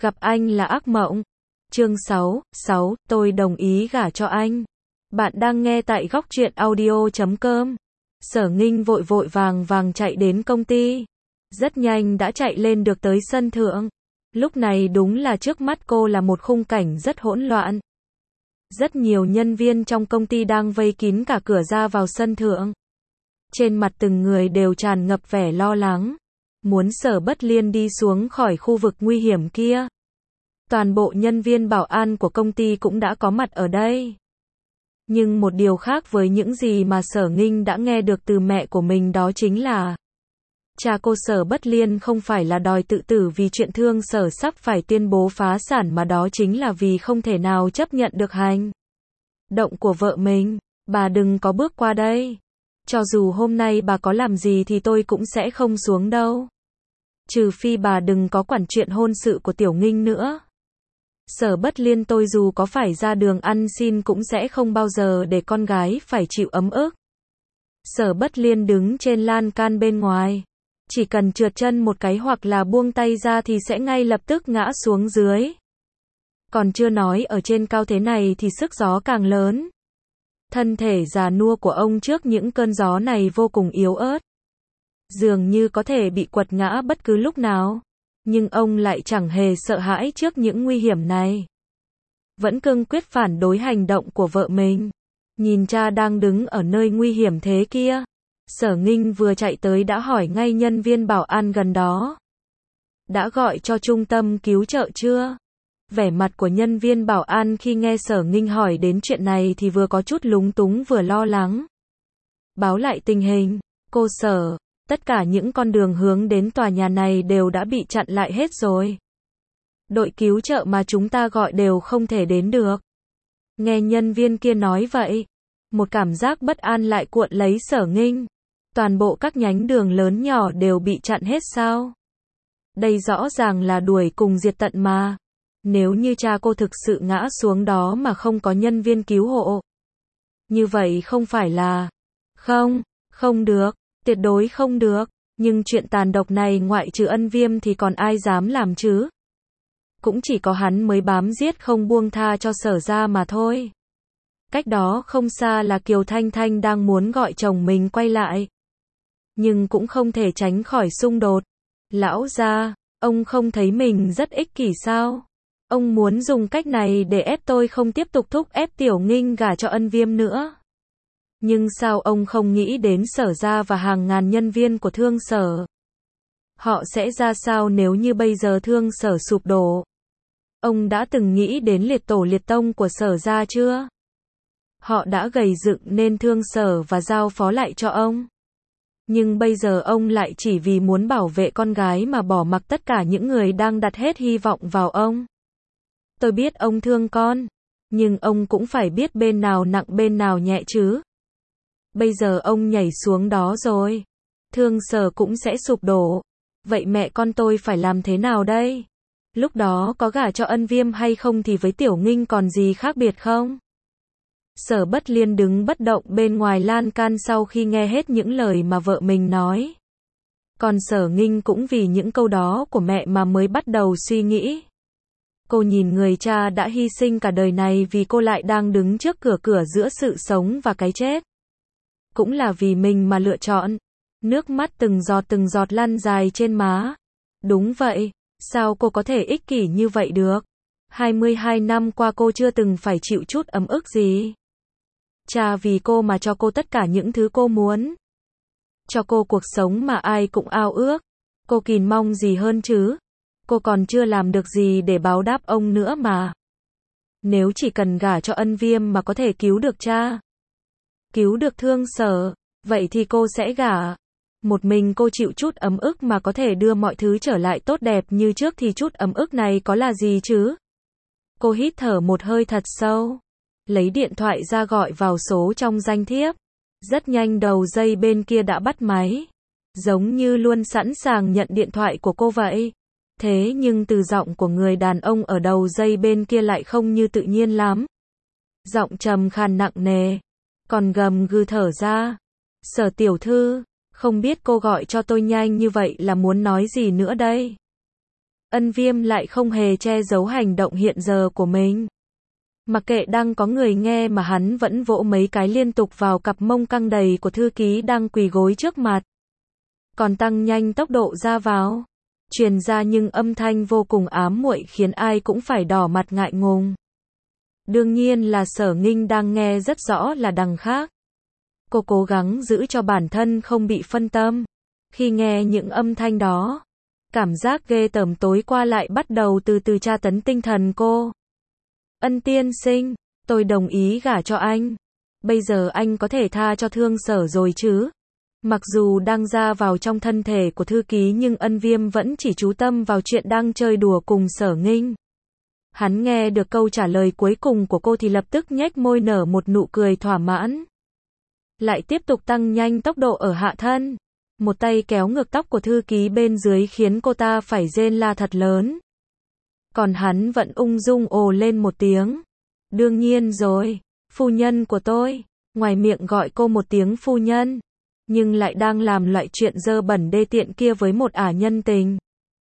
Gặp anh là ác mộng. Chương 6, tôi đồng ý gả cho anh. Bạn đang nghe tại góc truyện audio.com. Sở Nghinh vội vội vàng chạy đến công ty. Rất nhanh đã chạy lên được tới sân thượng. Lúc này đúng là trước mắt cô là một khung cảnh rất hỗn loạn. Rất nhiều nhân viên trong công ty đang vây kín cả cửa ra vào sân thượng. Trên mặt từng người đều tràn ngập vẻ lo lắng. Muốn Sở Bất Liên đi xuống khỏi khu vực nguy hiểm kia. Toàn bộ nhân viên bảo an của công ty cũng đã có mặt ở đây. Nhưng một điều khác với những gì mà Sở Nghinh đã nghe được từ mẹ của mình đó chính là cha cô Sở Bất Liên không phải là đòi tự tử vì chuyện Thương Sở sắp phải tuyên bố phá sản mà đó chính là vì không thể nào chấp nhận được hành động của vợ mình. Bà đừng có bước qua đây. Cho dù hôm nay bà có làm gì thì tôi cũng sẽ không xuống đâu. Trừ phi bà đừng có quản chuyện hôn sự của Tiểu Nghinh nữa. Sở Bất Liên tôi dù có phải ra đường ăn xin cũng sẽ không bao giờ để con gái phải chịu ấm ức. Sở Bất Liên đứng trên lan can bên ngoài. Chỉ cần trượt chân một cái hoặc là buông tay ra thì sẽ ngay lập tức ngã xuống dưới. Còn chưa nói ở trên cao thế này thì sức gió càng lớn. Thân thể già nua của ông trước những cơn gió này vô cùng yếu ớt. Dường như có thể bị quật ngã bất cứ lúc nào. Nhưng ông lại chẳng hề sợ hãi trước những nguy hiểm này. Vẫn cương quyết phản đối hành động của vợ mình. Nhìn cha đang đứng ở nơi nguy hiểm thế kia. Sở Nghinh vừa chạy tới đã hỏi ngay nhân viên bảo an gần đó. Đã gọi cho trung tâm cứu trợ chưa? Vẻ mặt của nhân viên bảo an khi nghe Sở Nghinh hỏi đến chuyện này thì vừa có chút lúng túng vừa lo lắng. Báo lại tình hình, cô Sở, tất cả những con đường hướng đến tòa nhà này đều đã bị chặn lại hết rồi. Đội cứu trợ mà chúng ta gọi đều không thể đến được. Nghe nhân viên kia nói vậy, một cảm giác bất an lại cuộn lấy Sở Nghinh. Toàn bộ các nhánh đường lớn nhỏ đều bị chặn hết sao? Đây rõ ràng là đuổi cùng diệt tận mà. Nếu như cha cô thực sự ngã xuống đó mà không có nhân viên cứu hộ. Như vậy không phải là... Không được, tuyệt đối không được. Nhưng chuyện tàn độc này ngoại trừ Ân Viêm thì còn ai dám làm chứ? Cũng chỉ có hắn mới bám giết không buông tha cho Sở gia mà thôi. Cách đó không xa là Kiều Thanh Thanh đang muốn gọi chồng mình quay lại. Nhưng cũng không thể tránh khỏi xung đột. Lão gia, ông không thấy mình rất ích kỷ sao? Ông muốn dùng cách này để ép tôi không tiếp tục thúc ép Tiểu Nghinh gả cho Ân Viêm nữa. Nhưng sao ông không nghĩ đến Sở gia và hàng ngàn nhân viên của Thương Sở? Họ sẽ ra sao nếu như bây giờ Thương Sở sụp đổ? Ông đã từng nghĩ đến liệt tổ liệt tông của Sở gia chưa? Họ đã gầy dựng nên Thương Sở và giao phó lại cho ông. Nhưng bây giờ ông lại chỉ vì muốn bảo vệ con gái mà bỏ mặc tất cả những người đang đặt hết hy vọng vào ông. Tôi biết ông thương con, nhưng ông cũng phải biết bên nào nặng bên nào nhẹ chứ. Bây giờ ông nhảy xuống đó rồi, Thương Sở cũng sẽ sụp đổ. Vậy mẹ con tôi phải làm thế nào đây? Lúc đó có gả cho Ân Viêm hay không thì với Tiểu Nghinh còn gì khác biệt không? Sở Bất Liên đứng bất động bên ngoài lan can sau khi nghe hết những lời mà vợ mình nói. Còn Sở Nghinh cũng vì những câu đó của mẹ mà mới bắt đầu suy nghĩ. Cô nhìn người cha đã hy sinh cả đời này vì cô lại đang đứng trước cửa giữa sự sống và cái chết. Cũng là vì mình mà lựa chọn. Nước mắt từng giọt lăn dài trên má. Đúng vậy, sao cô có thể ích kỷ như vậy được? 22 năm qua cô chưa từng phải chịu chút ấm ức gì. Cha vì cô mà cho cô tất cả những thứ cô muốn. Cho cô cuộc sống mà ai cũng ao ước. Cô kìm mong gì hơn chứ? Cô còn chưa làm được gì để báo đáp ông nữa mà. Nếu chỉ cần gả cho Ân Viêm mà có thể cứu được cha, cứu được Thương Sở, vậy thì cô sẽ gả. Một mình cô chịu chút ấm ức mà có thể đưa mọi thứ trở lại tốt đẹp như trước thì chút ấm ức này có là gì chứ? Cô hít thở một hơi thật sâu. Lấy điện thoại ra gọi vào số trong danh thiếp. Rất nhanh đầu dây bên kia đã bắt máy. Giống như luôn sẵn sàng nhận điện thoại của cô vậy. Thế nhưng từ giọng của người đàn ông ở đầu dây bên kia lại không như tự nhiên lắm. Giọng trầm khàn nặng nề. Còn gầm gừ thở ra. Sở tiểu thư, không biết cô gọi cho tôi nhanh như vậy là muốn nói gì nữa đây? Ân Viêm lại không hề che giấu hành động hiện giờ của mình. Mặc kệ đang có người nghe mà hắn vẫn vỗ mấy cái liên tục vào cặp mông căng đầy của thư ký đang quỳ gối trước mặt. Còn tăng nhanh tốc độ ra vào. Truyền ra nhưng âm thanh vô cùng ám muội khiến ai cũng phải đỏ mặt ngại ngùng. Đương nhiên là Sở Nghinh đang nghe rất rõ là đằng khác. Cô cố gắng giữ cho bản thân không bị phân tâm. Khi nghe những âm thanh đó, cảm giác ghê tởm tối qua lại bắt đầu từ từ tra tấn tinh thần cô. Ân tiên sinh, tôi đồng ý gả cho anh. Bây giờ anh có thể tha cho Thương Sở rồi chứ? Mặc dù đang ra vào trong thân thể của thư ký nhưng Ân Viêm vẫn chỉ chú tâm vào chuyện đang chơi đùa cùng Sở Nghinh. Hắn nghe được câu trả lời cuối cùng của cô thì lập tức nhếch môi nở một nụ cười thỏa mãn. Lại tiếp tục tăng nhanh tốc độ ở hạ thân. Một tay kéo ngược tóc của thư ký bên dưới khiến cô ta phải rên la thật lớn. Còn hắn vẫn ung dung ồ lên một tiếng. Đương nhiên rồi, phu nhân của tôi. Ngoài miệng gọi cô một tiếng phu nhân, nhưng lại đang làm loại chuyện dơ bẩn đê tiện kia với một ả nhân tình.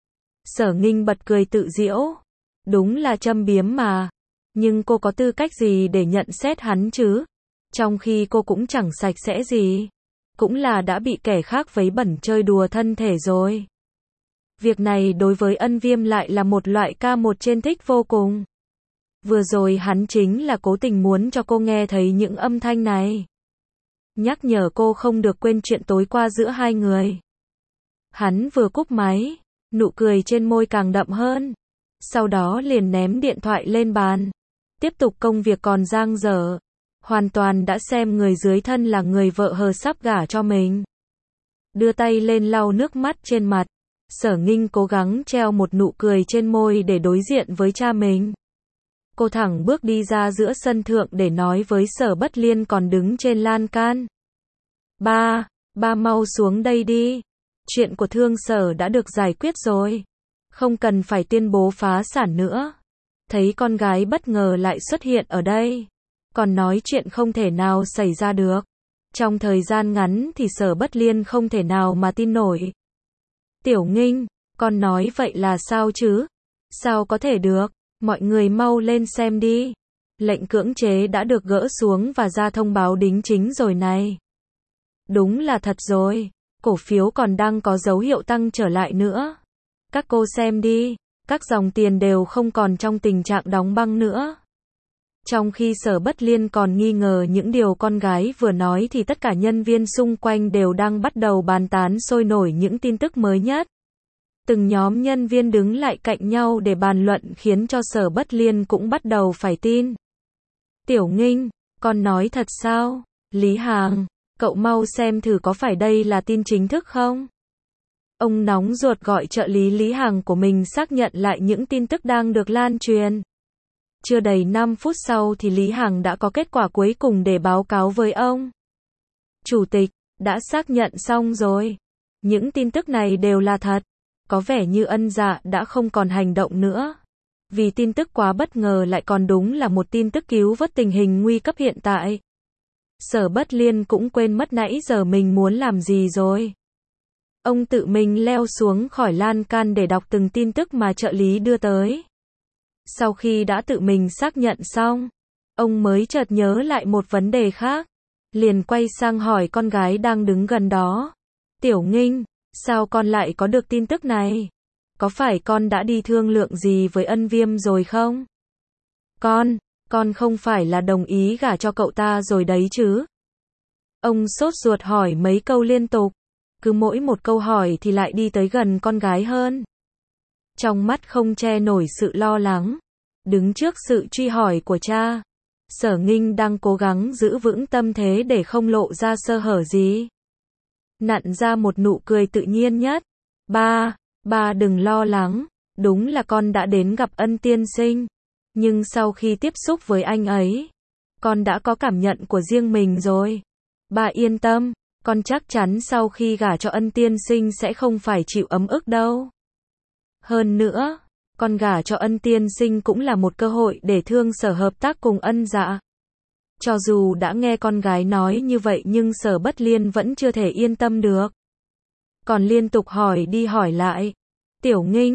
Sở Nghinh bật cười tự giễu. Đúng là châm biếm mà. Nhưng cô có tư cách gì để nhận xét hắn chứ? Trong khi cô cũng chẳng sạch sẽ gì. Cũng là đã bị kẻ khác vấy bẩn chơi đùa thân thể rồi. Việc này đối với Ân Viêm lại là một loại ca một trên thích vô cùng. Vừa rồi hắn chính là cố tình muốn cho cô nghe thấy những âm thanh này. Nhắc nhở cô không được quên chuyện tối qua giữa hai người. Hắn vừa cúp máy, nụ cười trên môi càng đậm hơn. Sau đó liền ném điện thoại lên bàn. Tiếp tục công việc còn dang dở. Hoàn toàn đã xem người dưới thân là người vợ hờ sắp gả cho mình. Đưa tay lên lau nước mắt trên mặt. Sở Nghinh cố gắng treo một nụ cười trên môi để đối diện với cha mình. Cô thẳng bước đi ra giữa sân thượng để nói với Sở Bất Liên còn đứng trên lan can. Ba mau xuống đây đi. Chuyện của Thương Sở đã được giải quyết rồi. Không cần phải tuyên bố phá sản nữa. Thấy con gái bất ngờ lại xuất hiện ở đây. Còn nói chuyện không thể nào xảy ra được. Trong thời gian ngắn thì Sở Bất Liên không thể nào mà tin nổi. Tiểu Nghinh, con nói vậy là sao chứ? Sao có thể được? Mọi người mau lên xem đi. Lệnh cưỡng chế đã được gỡ xuống và ra thông báo đính chính rồi này. Đúng là thật rồi. Cổ phiếu còn đang có dấu hiệu tăng trở lại nữa. Các cô xem đi. Các dòng tiền đều không còn trong tình trạng đóng băng nữa. Trong khi Sở Bất Liên còn nghi ngờ những điều con gái vừa nói thì tất cả nhân viên xung quanh đều đang bắt đầu bàn tán sôi nổi những tin tức mới nhất. Từng nhóm nhân viên đứng lại cạnh nhau để bàn luận khiến cho Sở Bất Liên cũng bắt đầu phải tin. Tiểu Nghinh, con nói thật sao? Lý Hàng, cậu mau xem thử có phải đây là tin chính thức không? Ông nóng ruột gọi trợ lý Lý Hàng của mình xác nhận lại những tin tức đang được lan truyền. Chưa đầy 5 phút sau thì Lý Hằng đã có kết quả cuối cùng để báo cáo với ông. Chủ tịch, đã xác nhận xong rồi. Những tin tức này đều là thật. Có vẻ như Ân Dạ đã không còn hành động nữa. Vì tin tức quá bất ngờ lại còn đúng là một tin tức cứu vớt tình hình nguy cấp hiện tại. Sở Bất Liên cũng quên mất nãy giờ mình muốn làm gì rồi. Ông tự mình leo xuống khỏi lan can để đọc từng tin tức mà trợ lý đưa tới. Sau khi đã tự mình xác nhận xong, ông mới chợt nhớ lại một vấn đề khác. Liền quay sang hỏi con gái đang đứng gần đó. Tiểu Nghinh, sao con lại có được tin tức này? Có phải con đã đi thương lượng gì với Ân Viêm rồi không? Con không phải là đồng ý gả cho cậu ta rồi đấy chứ? Ông sốt ruột hỏi mấy câu liên tục. Cứ mỗi một câu hỏi thì lại đi tới gần con gái hơn. Trong mắt không che nổi sự lo lắng. Đứng trước sự truy hỏi của cha, Sở Nghinh đang cố gắng giữ vững tâm thế để không lộ ra sơ hở gì. Nặn ra một nụ cười tự nhiên nhất. Ba đừng lo lắng. Đúng là con đã đến gặp Ân tiên sinh. Nhưng sau khi tiếp xúc với anh ấy, con đã có cảm nhận của riêng mình rồi. Ba yên tâm, con chắc chắn sau khi gả cho Ân tiên sinh sẽ không phải chịu ấm ức đâu. Hơn nữa, con gả cho Ân tiên sinh cũng là một cơ hội để Thương Sở hợp tác cùng Ân Dạ. Cho dù đã nghe con gái nói như vậy nhưng Sở Bất Liên vẫn chưa thể yên tâm được. Còn liên tục hỏi đi hỏi lại. Tiểu Nghinh,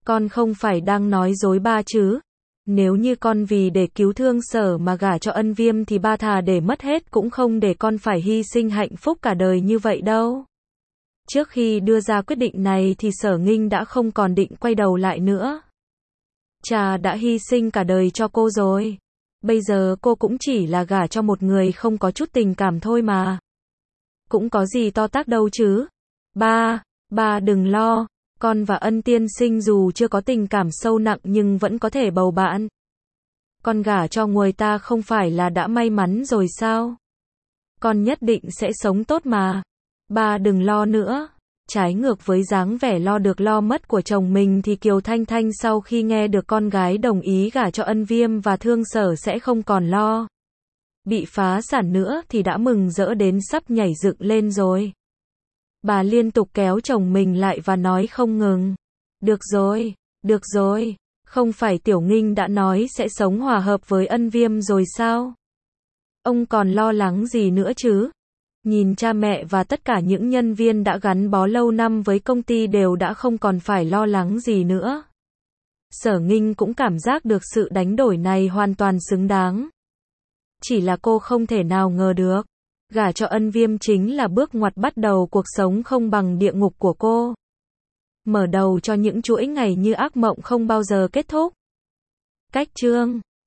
Con không phải đang nói dối ba chứ? Nếu như con vì để cứu Thương Sở mà gả cho Ân Viêm thì ba thà để mất hết cũng không để con phải hy sinh hạnh phúc cả đời như vậy đâu. Trước khi đưa ra quyết định này thì Sở Nghinh đã không còn định quay đầu lại nữa. Cha đã hy sinh cả đời cho cô rồi. Bây giờ cô cũng chỉ là gả cho một người không có chút tình cảm thôi mà. Cũng có gì to tát đâu chứ. Ba đừng lo. Con và Ân tiên sinh dù chưa có tình cảm sâu nặng nhưng vẫn có thể bầu bạn. Con gả cho người ta không phải là đã may mắn rồi sao? Con nhất định sẽ sống tốt mà. Ba đừng lo nữa. Trái ngược với dáng vẻ lo được lo mất của chồng mình thì Kiều Thanh Thanh sau khi nghe được con gái đồng ý gả cho Ân Viêm và Thương Sở sẽ không còn lo bị phá sản nữa thì đã mừng rỡ đến sắp nhảy dựng lên rồi. Bà liên tục kéo chồng mình lại và nói không ngừng. Được rồi, không phải Tiểu Nghinh đã nói sẽ sống hòa hợp với Ân Viêm rồi sao? Ông còn lo lắng gì nữa chứ? Nhìn cha mẹ và tất cả những nhân viên đã gắn bó lâu năm với công ty đều đã không còn phải lo lắng gì nữa. Sở Nghinh cũng cảm giác được sự đánh đổi này hoàn toàn xứng đáng. Chỉ là cô không thể nào ngờ được. Gả cho Ân Viêm chính là bước ngoặt bắt đầu cuộc sống không bằng địa ngục của cô. Mở đầu cho những chuỗi ngày như ác mộng không bao giờ kết thúc. Cách chương